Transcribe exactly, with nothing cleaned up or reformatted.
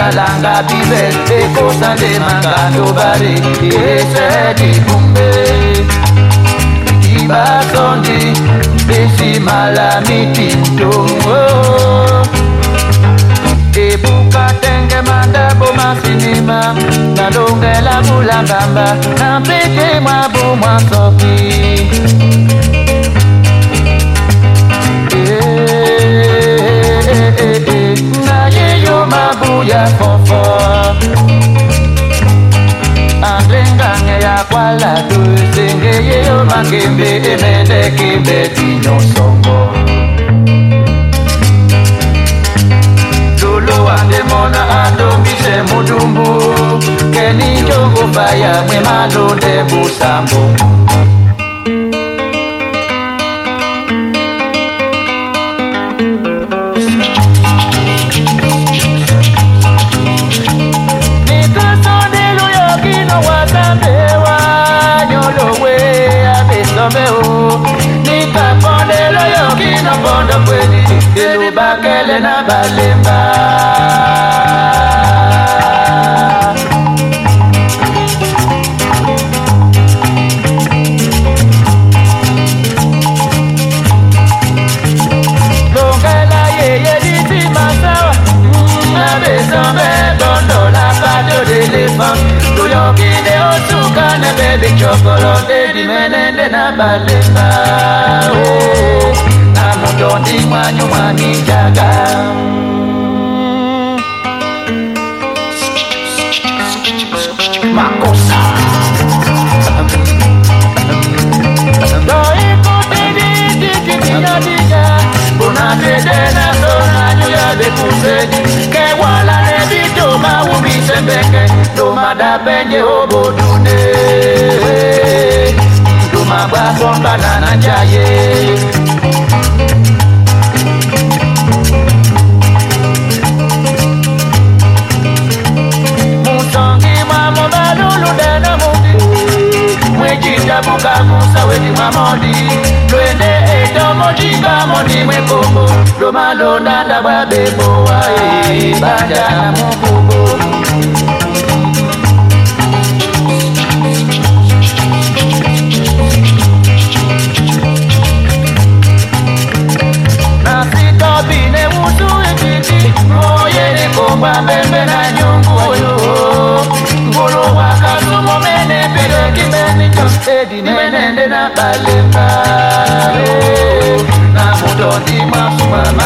langa bibe eko sande mangando bare ese di kumbe iba sondi besi malamiti mtongo ebuka tenge mandabo masinima nalongela bulangamba nampeke mwabu mwasoki nayeyo mabuya fofo anglengange ya kwala dusenge yeyo makembe emende kimbe tinyosongo lolo andemona andomise mudumbu keni njongo baya mwe malonde busambo nika pondelo yokino pondo kweni kelu bakele na balemba longela yeye diti masawa nabesombe dondo la pato de lefan tuyokide otukane bebe chocolate di menende na balemba oh na mudondi mwanyu mwani jaga makosa do ikote di di di na diga bonate de na zona nyuya de kusedi ke wala ne bito mawumi sembeke do madabenje obodune do mabafomba na njaye mutongi mamo balulu dena mundi mwejita buka musa wedi mamodi lwende edomo jiba moni mwekombo do malonda ndababebo wae bajana mukubo bine mutu ekiti moye ni komba mbembe na nyungu oyo ngolo wakazumo mene pere kimeni chosedi menende na balemba na mudondi masuma